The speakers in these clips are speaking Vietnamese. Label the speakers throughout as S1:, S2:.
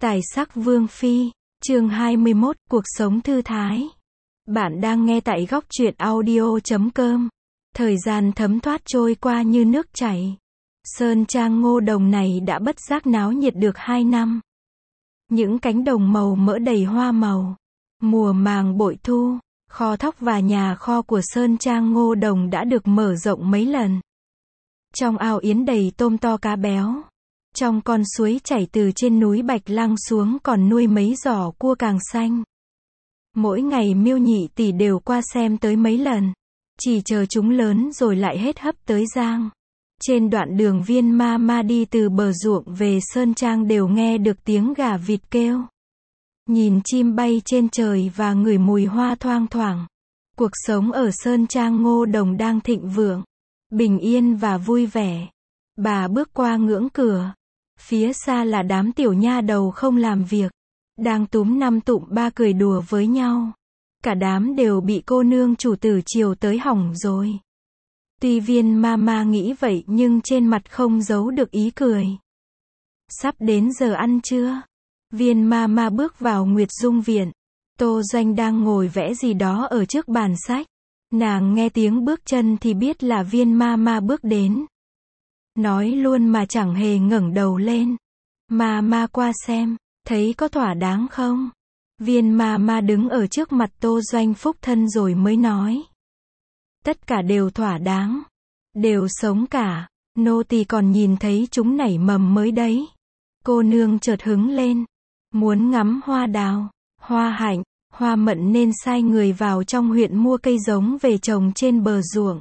S1: Tài sắc vương phi, chương 21, cuộc sống thư thái. Bạn đang nghe tại góc truyện audio.com. Thời gian thấm thoát trôi qua như nước chảy. Sơn trang Ngô Đồng này đã bất giác náo nhiệt được 2 năm. Những cánh đồng màu mỡ đầy hoa màu. Mùa màng bội thu, kho thóc và nhà kho của Sơn trang Ngô Đồng đã được mở rộng mấy lần. Trong ao yến đầy tôm to cá béo. Trong con suối chảy từ trên núi Bạch Lăng xuống còn nuôi mấy giỏ cua càng xanh. Mỗi ngày Miêu Nhị tỷ đều qua xem tới mấy lần. Chỉ chờ chúng lớn rồi lại hết hấp tới giang. Trên đoạn đường Viên Ma đi từ bờ ruộng về Sơn Trang đều nghe được tiếng gà vịt kêu. Nhìn chim bay trên trời và ngửi mùi hoa thoang thoảng. Cuộc sống ở Sơn Trang Ngô Đồng đang thịnh vượng, bình yên và vui vẻ. Bà bước qua ngưỡng cửa. Phía xa là đám tiểu nha đầu không làm việc, đang túm năm tụm ba cười đùa với nhau. Cả đám đều bị cô nương chủ tử chiều tới hỏng rồi. Tuy Viên Ma nghĩ vậy nhưng trên mặt không giấu được ý cười. Sắp đến giờ ăn trưa. Viên Ma bước vào Nguyệt Dung viện. Tô Doanh đang ngồi vẽ gì đó ở trước bàn sách. Nàng nghe tiếng bước chân thì biết là Viên Ma bước đến. Nói luôn mà chẳng hề ngẩng đầu lên. Ma qua xem, thấy có thỏa đáng không? Viên Ma đứng ở trước mặt Tô Doanh phúc thân rồi mới nói. Tất cả đều thỏa đáng. Đều sống cả. Nô tỳ còn nhìn thấy chúng nảy mầm mới đấy. Cô nương chợt hứng lên. Muốn ngắm hoa đào, hoa hạnh, hoa mận nên sai người vào trong huyện mua cây giống về trồng trên bờ ruộng.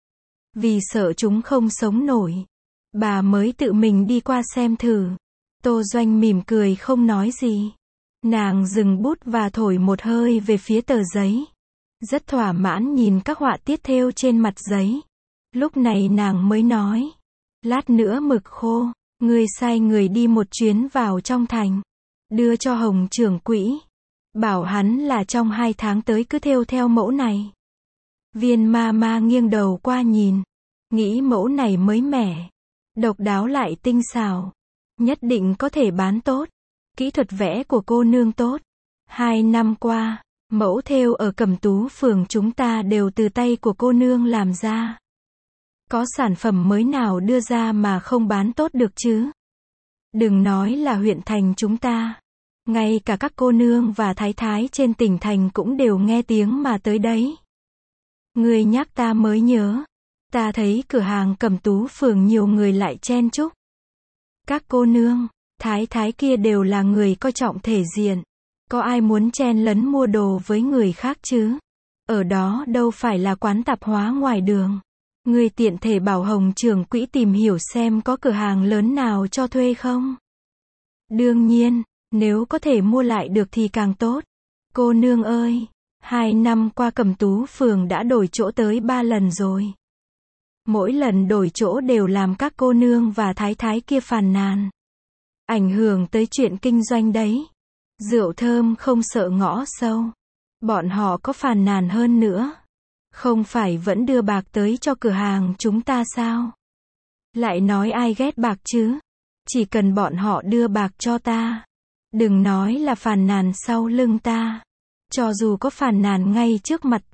S1: Vì sợ chúng không sống nổi, bà mới tự mình đi qua xem thử. Tô Doanh mỉm cười không nói gì. Nàng dừng bút và thổi một hơi về phía tờ giấy. Rất thỏa mãn nhìn các họa tiết thêu trên mặt giấy. Lúc này nàng mới nói. Lát nữa mực khô, ngươi sai người đi một chuyến vào trong thành. Đưa cho Hồng trưởng quỹ. Bảo hắn là trong 2 tháng tới cứ thêu theo mẫu này. Viên Ma nghiêng đầu qua nhìn. Nghĩ mẫu này mới mẻ. Độc đáo lại tinh xảo. Nhất định có thể bán tốt. Kỹ thuật vẽ của cô nương tốt. 2 năm qua, mẫu thêu ở Cẩm Tú phường chúng ta đều từ tay của cô nương làm ra. Có sản phẩm mới nào đưa ra mà không bán tốt được chứ? Đừng nói là huyện thành chúng ta. Ngay cả các cô nương và thái thái trên tỉnh thành cũng đều nghe tiếng mà tới đấy. Người nhắc ta mới nhớ. Ta thấy cửa hàng Cẩm Tú phường nhiều người lại chen chúc. Các cô nương, thái thái kia đều là người coi trọng thể diện. Có ai muốn chen lấn mua đồ với người khác chứ? Ở đó đâu phải là quán tạp hóa ngoài đường. Người tiện thể bảo Hồng trưởng quỹ tìm hiểu xem có cửa hàng lớn nào cho thuê không? Đương nhiên, nếu có thể mua lại được thì càng tốt. Cô nương ơi, 2 năm qua Cẩm Tú phường đã đổi chỗ tới 3 lần rồi. Mỗi lần đổi chỗ đều làm các cô nương và thái thái kia phàn nàn. Ảnh hưởng tới chuyện kinh doanh đấy. Rượu thơm không sợ ngõ sâu. Bọn họ có phàn nàn hơn nữa. Không phải vẫn đưa bạc tới cho cửa hàng chúng ta sao? Lại nói ai ghét bạc chứ? Chỉ cần bọn họ đưa bạc cho ta. Đừng nói là phàn nàn sau lưng ta. Cho dù có phàn nàn ngay trước mặt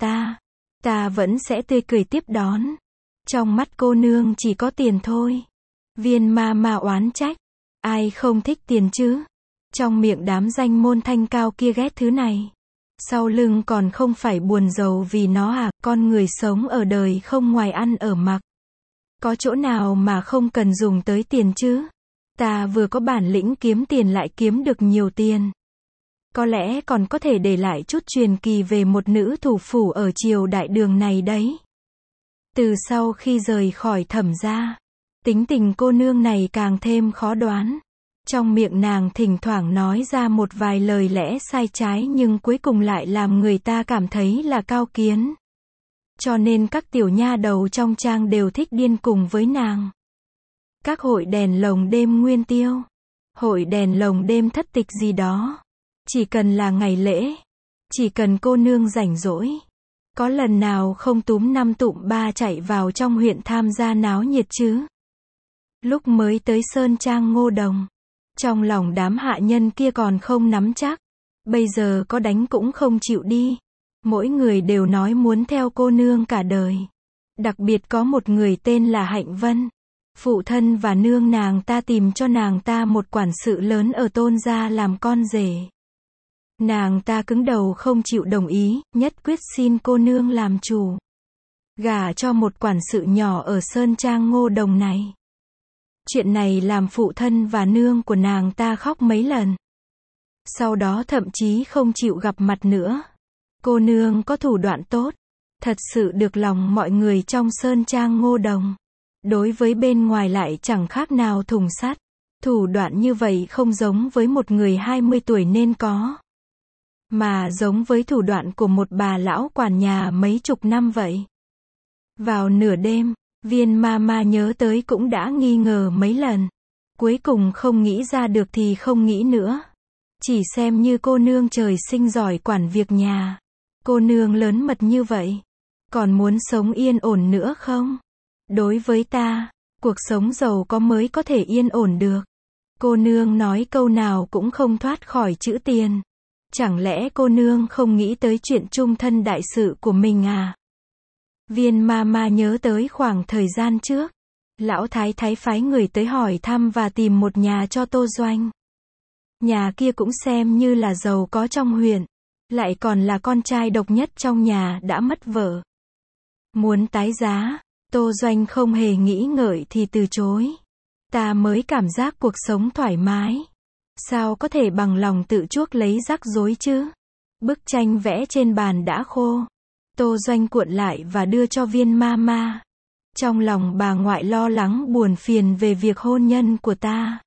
S1: ta vẫn sẽ tươi cười tiếp đón. Trong mắt cô nương chỉ có tiền thôi. Viên Ma oán trách. Ai không thích tiền chứ? Trong miệng đám danh môn thanh cao kia ghét thứ này. Sau lưng còn không phải buồn rầu vì nó à? Con người sống ở đời không ngoài ăn ở mặc. Có chỗ nào mà không cần dùng tới tiền chứ? Ta vừa có bản lĩnh kiếm tiền lại kiếm được nhiều tiền. Có lẽ còn có thể để lại chút truyền kỳ về một nữ thủ phủ ở triều đại đường này đấy. Từ sau khi rời khỏi Thẩm gia, tính tình cô nương này càng thêm khó đoán. Trong miệng nàng thỉnh thoảng nói ra một vài lời lẽ sai trái nhưng cuối cùng lại làm người ta cảm thấy là cao kiến. Cho nên các tiểu nha đầu trong trang đều thích điên cùng với nàng. Các hội đèn lồng đêm nguyên tiêu, hội đèn lồng đêm thất tịch gì đó. Chỉ cần là ngày lễ, chỉ cần cô nương rảnh rỗi. Có lần nào không túm năm tụm ba chạy vào trong huyện tham gia náo nhiệt chứ? Lúc mới tới Sơn Trang Ngô Đồng, Trong lòng đám hạ nhân kia còn không nắm chắc. Bây giờ có đánh cũng không chịu đi. Mỗi người đều nói muốn theo cô nương cả đời. Đặc biệt có một người tên là Hạnh Vân. Phụ thân và nương nàng ta tìm cho nàng ta một quản sự lớn ở Tôn gia làm con rể. Nàng ta cứng đầu không chịu đồng ý, nhất quyết xin cô nương làm chủ. Gả cho một quản sự nhỏ ở Sơn Trang Ngô Đồng này. Chuyện này làm phụ thân và nương của nàng ta khóc mấy lần. Sau đó thậm chí không chịu gặp mặt nữa. Cô nương có thủ đoạn tốt. Thật sự được lòng mọi người trong Sơn Trang Ngô Đồng. Đối với bên ngoài lại chẳng khác nào thùng sắt. Thủ đoạn như vậy không giống với một người 20 tuổi nên có. Mà giống với thủ đoạn của một bà lão quản nhà mấy chục năm vậy. Vào nửa đêm, Viên Mama nhớ tới cũng đã nghi ngờ mấy lần. Cuối cùng không nghĩ ra được thì không nghĩ nữa. Chỉ xem như cô nương trời sinh giỏi quản việc nhà. Cô nương lớn mật như vậy. Còn muốn sống yên ổn nữa không? Đối với ta, cuộc sống giàu có mới có thể yên ổn được. Cô nương nói câu nào cũng không thoát khỏi chữ tiền. Chẳng lẽ cô nương không nghĩ tới chuyện chung thân đại sự của mình à? Viên Mama nhớ tới khoảng thời gian trước. Lão thái thái phái người tới hỏi thăm và tìm một nhà cho Tô Doanh. Nhà kia cũng xem như là giàu có trong huyện. Lại còn là con trai độc nhất trong nhà đã mất vợ. Muốn tái giá, Tô Doanh không hề nghĩ ngợi thì từ chối. Ta mới cảm giác cuộc sống thoải mái. Sao có thể bằng lòng tự chuốc lấy rắc rối chứ? Bức tranh vẽ trên bàn đã khô. Tô Doanh cuộn lại và đưa cho Viên Mama. Trong lòng bà ngoại lo lắng buồn phiền về việc hôn nhân của ta.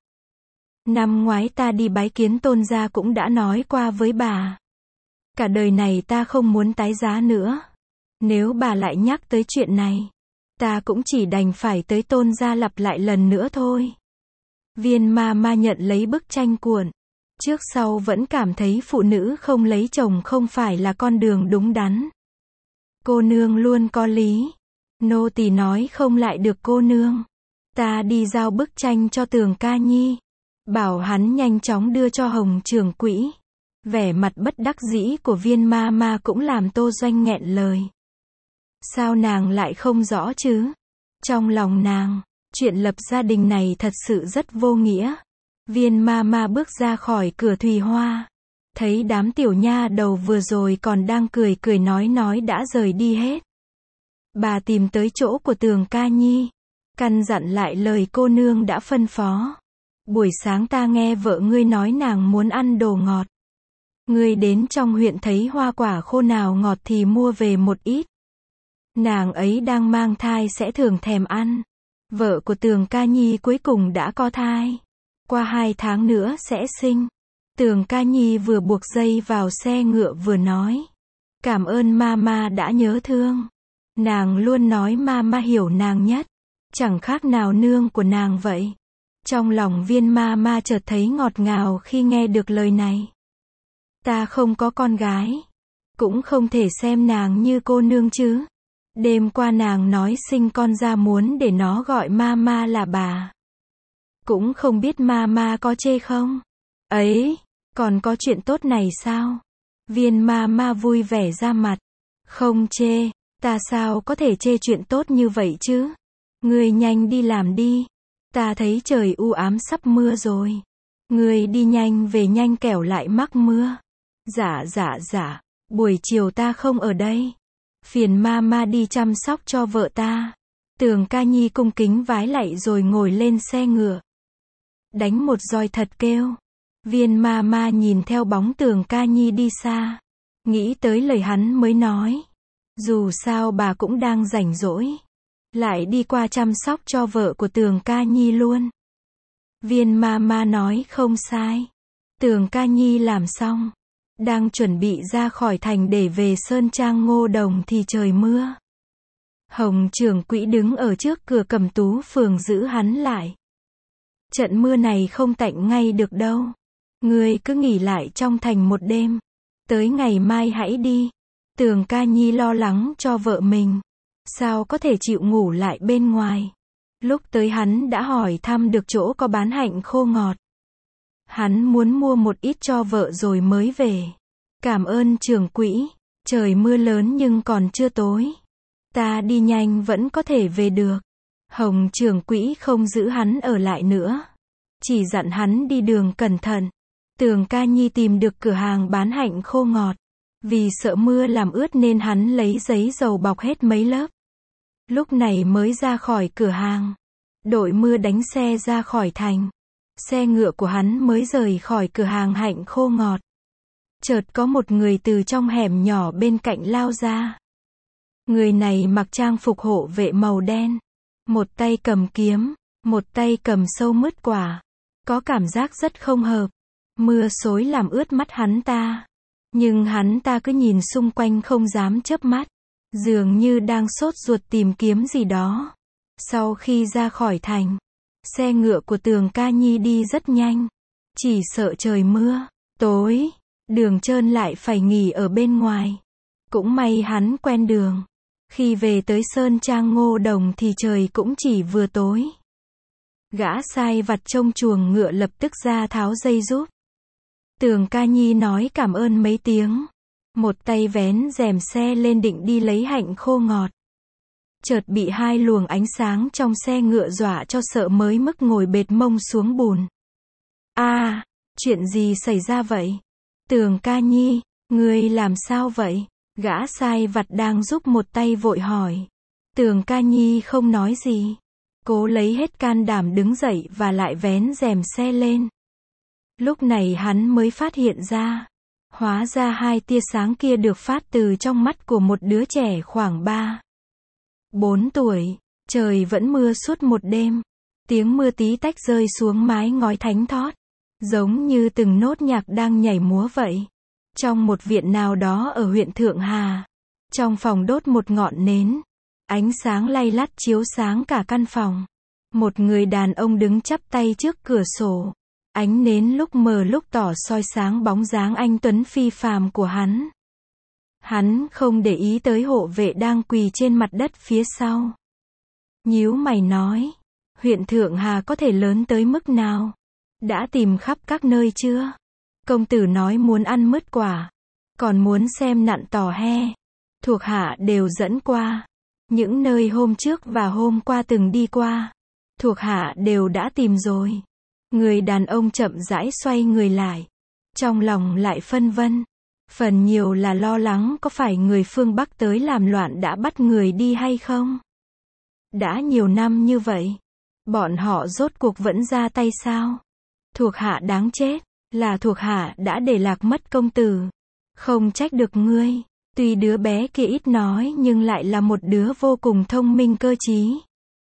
S1: Năm ngoái ta đi bái kiến Tôn gia cũng đã nói qua với bà. Cả đời này ta không muốn tái giá nữa. Nếu bà lại nhắc tới chuyện này, ta cũng chỉ đành phải tới Tôn gia lặp lại lần nữa thôi. Viên Mama nhận lấy bức tranh cuộn. Trước sau vẫn cảm thấy phụ nữ không lấy chồng không phải là con đường đúng đắn. Cô nương luôn có lý. Nô tỳ nói không lại được cô nương. Ta đi giao bức tranh cho Tường Ca Nhi. Bảo hắn nhanh chóng đưa cho Hồng trưởng quỹ. Vẻ mặt bất đắc dĩ của Viên Mama cũng làm Tô Doanh nghẹn lời. Sao nàng lại không rõ chứ? Trong lòng nàng, chuyện lập gia đình này thật sự rất vô nghĩa. Viên Mama bước ra khỏi cửa Thùy Hoa. Thấy đám tiểu nha đầu vừa rồi còn đang cười cười nói đã rời đi hết. Bà tìm tới chỗ của Tường Ca Nhi. Căn dặn lại lời cô nương đã phân phó. Buổi sáng ta nghe vợ ngươi nói nàng muốn ăn đồ ngọt. Ngươi đến trong huyện thấy hoa quả khô nào ngọt thì mua về một ít. Nàng ấy đang mang thai sẽ thường thèm ăn. Vợ của Tường Ca Nhi cuối cùng đã có thai. Qua 2 tháng nữa sẽ sinh. Tường Ca Nhi vừa buộc dây vào xe ngựa vừa nói. Cảm ơn Mama đã nhớ thương. Nàng luôn nói Mama hiểu nàng nhất. Chẳng khác nào nương của nàng vậy. Trong lòng Viên Mama chợt thấy ngọt ngào khi nghe được lời này. Ta không có con gái. Cũng không thể xem nàng như cô nương chứ. Đêm qua nàng nói sinh con ra muốn để nó gọi Mama là bà. Cũng không biết Mama có chê không? Ấy, còn có chuyện tốt này sao? Viên Mama vui vẻ ra mặt. Không chê, ta sao có thể chê chuyện tốt như vậy chứ? Ngươi nhanh đi làm đi. Ta thấy trời u ám sắp mưa rồi. Ngươi đi nhanh về nhanh kẻo lại mắc mưa. Dạ, buổi chiều ta không ở đây. Phiền Mama đi chăm sóc cho vợ ta. Tường Ca Nhi cung kính vái lạy rồi ngồi lên xe ngựa. Đánh một roi thật kêu. Viên Mama nhìn theo bóng Tường Ca Nhi đi xa. Nghĩ tới lời hắn mới nói. Dù sao bà cũng đang rảnh rỗi. Lại đi qua chăm sóc cho vợ của Tường Ca Nhi luôn. Viên Mama nói không sai. Tường Ca Nhi làm xong. Đang chuẩn bị ra khỏi thành để về Sơn Trang Ngô Đồng thì trời mưa. Hồng trưởng quỹ đứng ở trước cửa Cẩm Tú phường giữ hắn lại. Trận mưa này không tạnh ngay được đâu. Ngươi cứ nghỉ lại trong thành một đêm. Tới ngày mai hãy đi. Tường Ca Nhi lo lắng cho vợ mình. Sao có thể chịu ngủ lại bên ngoài. Lúc tới hắn đã hỏi thăm được chỗ có bán hạnh khô ngọt. Hắn muốn mua một ít cho vợ rồi mới về. Cảm ơn trưởng quỹ. Trời mưa lớn nhưng còn chưa tối. Ta đi nhanh vẫn có thể về được. Hồng trưởng quỹ không giữ hắn ở lại nữa. Chỉ dặn hắn đi đường cẩn thận. Tường Ca Nhi tìm được cửa hàng bán hạnh khô ngọt. Vì sợ mưa làm ướt nên hắn lấy giấy dầu bọc hết mấy lớp. Lúc này mới ra khỏi cửa hàng. Đội mưa đánh xe ra khỏi thành. Xe ngựa của hắn mới rời khỏi cửa hàng hạnh khô ngọt. Chợt có một người từ trong hẻm nhỏ bên cạnh lao ra. Người này mặc trang phục hộ vệ màu đen. Một tay cầm kiếm, một tay cầm sâu mứt quả. Có cảm giác rất không hợp. Mưa xối làm ướt mắt hắn ta. Nhưng hắn ta cứ nhìn xung quanh không dám chớp mắt. Dường như đang sốt ruột tìm kiếm gì đó. Sau khi ra khỏi thành, xe ngựa của Tường Ca Nhi đi rất nhanh. Chỉ sợ trời mưa, tối, đường trơn lại phải nghỉ ở bên ngoài. Cũng may hắn quen đường. Khi về tới Sơn Trang Ngô Đồng thì trời cũng chỉ vừa tối. Gã sai vặt trông chuồng ngựa lập tức ra tháo dây giúp. Tường Ca Nhi nói cảm ơn mấy tiếng. Một tay vén rèm xe lên định đi lấy hạnh khô ngọt. Chợt bị hai luồng ánh sáng trong xe ngựa dọa cho sợ mới mức ngồi bệt mông xuống bùn. Chuyện gì xảy ra vậy? Tường Ca Nhi, ngươi làm sao vậy? Gã sai vặt đang giúp một tay vội hỏi. Tường Ca Nhi không nói gì. Cố lấy hết can đảm đứng dậy và lại vén rèm xe lên. Lúc này hắn mới phát hiện ra. Hóa ra hai tia sáng kia được phát từ trong mắt của một đứa trẻ khoảng 3-4 tuổi. Trời vẫn mưa suốt một đêm. Tiếng mưa tí tách rơi xuống mái ngói thánh thót. Giống như từng nốt nhạc đang nhảy múa vậy. Trong một viện nào đó ở huyện Thượng Hà. Trong phòng đốt một ngọn nến. Ánh sáng lay lắt chiếu sáng cả căn phòng. Một người đàn ông đứng chắp tay trước cửa sổ. Ánh nến lúc mờ lúc tỏ soi sáng bóng dáng anh tuấn phi phàm của hắn. Hắn không để ý tới hộ vệ đang quỳ trên mặt đất phía sau. Nhíu mày nói, huyện Thượng Hà có thể lớn tới mức nào? Đã tìm khắp các nơi chưa? Công tử nói muốn ăn mứt quả, còn muốn xem nặn tò he. Thuộc hạ đều dẫn qua. Những nơi hôm trước và hôm qua từng đi qua. Thuộc hạ đều đã tìm rồi. Người đàn ông chậm rãi xoay người lại. Trong lòng lại phân vân. Phần nhiều là lo lắng có phải người phương Bắc tới làm loạn đã bắt người đi hay không? Đã nhiều năm như vậy. Bọn họ rốt cuộc vẫn ra tay sao? Thuộc hạ đáng chết. Là thuộc hạ đã để lạc mất công tử. Không trách được ngươi. Tuy đứa bé kia ít nói nhưng lại là một đứa vô cùng thông minh cơ trí.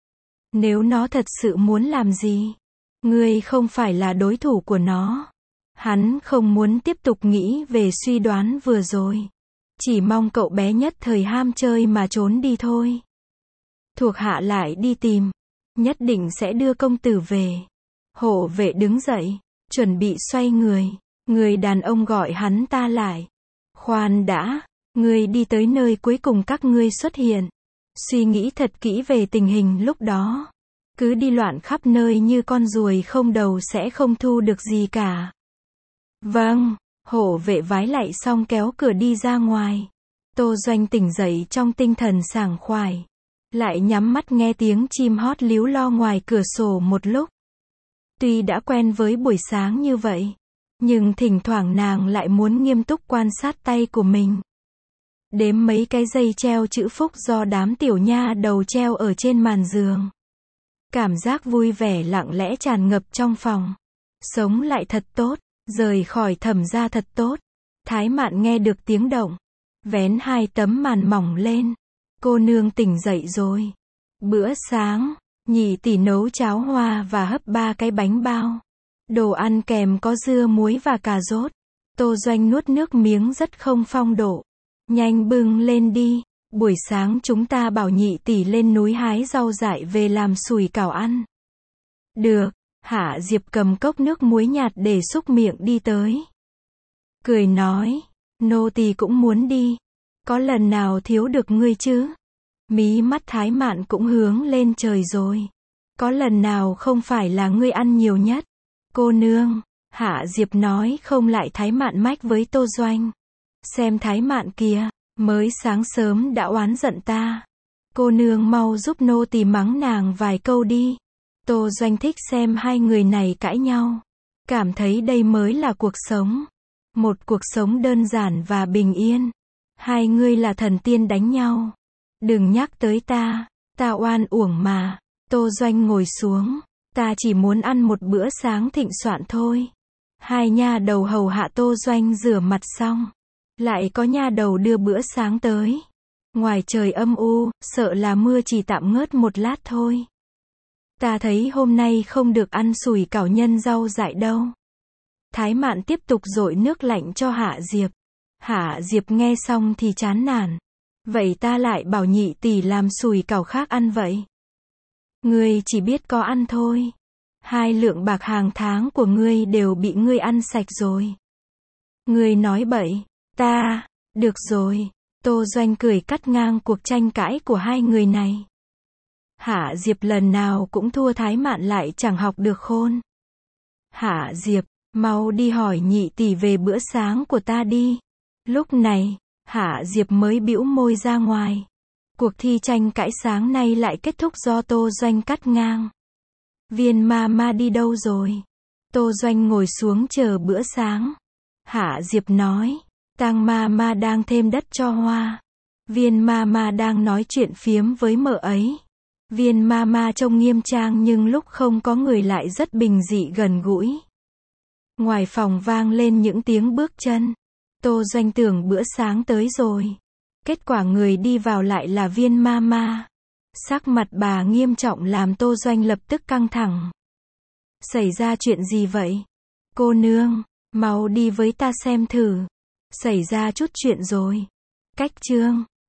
S1: Nếu nó thật sự muốn làm gì, ngươi không phải là đối thủ của nó. Hắn không muốn tiếp tục nghĩ về suy đoán vừa rồi. Chỉ mong cậu bé nhất thời ham chơi mà trốn đi thôi. Thuộc hạ lại đi tìm. Nhất định sẽ đưa công tử về. Hộ vệ đứng dậy, chuẩn bị xoay người. Người đàn ông gọi hắn ta lại. Khoan đã, ngươi đi tới nơi cuối cùng các ngươi xuất hiện. Suy nghĩ thật kỹ về tình hình lúc đó. Cứ đi loạn khắp nơi như con ruồi không đầu sẽ không thu được gì cả. Vâng, hộ vệ vái lạy xong kéo cửa đi ra ngoài. Tô Doanh tỉnh dậy trong tinh thần sảng khoái. Lại nhắm mắt nghe tiếng chim hót líu lo ngoài cửa sổ một lúc. Tuy đã quen với buổi sáng như vậy, nhưng thỉnh thoảng nàng lại muốn nghiêm túc quan sát tay của mình. Đếm mấy cái dây treo chữ phúc do đám tiểu nha đầu treo ở trên màn giường. Cảm giác vui vẻ lặng lẽ tràn ngập trong phòng. Sống lại thật tốt, rời khỏi Thẩm gia thật tốt. Thái Mạn nghe được tiếng động, vén hai tấm màn mỏng lên. Cô nương tỉnh dậy rồi. Bữa sáng, nhị tỷ nấu cháo hoa và hấp 3 cái bánh bao. Đồ ăn kèm có dưa muối và cà rốt. Tô Doanh nuốt nước miếng rất không phong độ. Nhanh bưng lên đi. Buổi sáng chúng ta bảo nhị tỷ lên núi hái rau dại về làm sủi cảo ăn. Được. Hạ Diệp cầm cốc nước muối nhạt để xúc miệng đi tới. Cười nói, nô tỳ cũng muốn đi. Có lần nào thiếu được ngươi chứ? Mí mắt Thái Mạn cũng hướng lên trời rồi. Có lần nào không phải là ngươi ăn nhiều nhất? Cô nương, Hạ Diệp nói không lại Thái Mạn mách với Tô Doanh. Xem Thái Mạn kìa, mới sáng sớm đã oán giận ta. Cô nương mau giúp nô tỳ mắng nàng vài câu đi. Tô Doanh thích xem hai người này cãi nhau. Cảm thấy đây mới là cuộc sống. Một cuộc sống đơn giản và bình yên. Hai ngươi là thần tiên đánh nhau. Đừng nhắc tới ta oan uổng mà. Tô Doanh ngồi xuống. Ta chỉ muốn ăn một bữa sáng thịnh soạn thôi. Hai nha đầu hầu hạ Tô Doanh rửa mặt xong. Lại có nha đầu đưa bữa sáng tới. Ngoài trời âm u, sợ là mưa chỉ tạm ngớt một lát thôi. Ta thấy hôm nay không được ăn sủi cảo nhân rau dại đâu. Thái Mạn tiếp tục dội nước lạnh cho Hạ Diệp. Hạ Diệp nghe xong thì chán nản. Vậy ta lại bảo nhị tỷ làm sủi cảo khác ăn vậy. Ngươi chỉ biết có ăn thôi. 2 lượng bạc hàng tháng của ngươi đều bị ngươi ăn sạch rồi. Ngươi nói bậy. Được rồi. Tô Doanh cười cắt ngang cuộc tranh cãi của hai người này. Hạ Diệp lần nào cũng thua Thái Mạn lại chẳng học được khôn. Hạ Diệp, mau đi hỏi nhị tỷ về bữa sáng của ta đi. Lúc này, Hạ Diệp mới bĩu môi ra ngoài. Cuộc thi tranh cãi sáng nay lại kết thúc do Tô Doanh cắt ngang. Viên ma đi đâu rồi? Tô Doanh ngồi xuống chờ bữa sáng. Hạ Diệp nói, Tang ma đang thêm đất cho hoa. Viên ma đang nói chuyện phiếm với mợ ấy. Viên ma trông nghiêm trang nhưng lúc không có người lại rất bình dị gần gũi. Ngoài phòng vang lên những tiếng bước chân. Tô Doanh tưởng bữa sáng tới rồi. Kết quả người đi vào lại là Viên ma. Sắc mặt bà nghiêm trọng làm Tô Doanh lập tức căng thẳng. Xảy ra chuyện gì vậy? Cô nương, mau đi với ta xem thử. Xảy ra chút chuyện rồi. Cách chương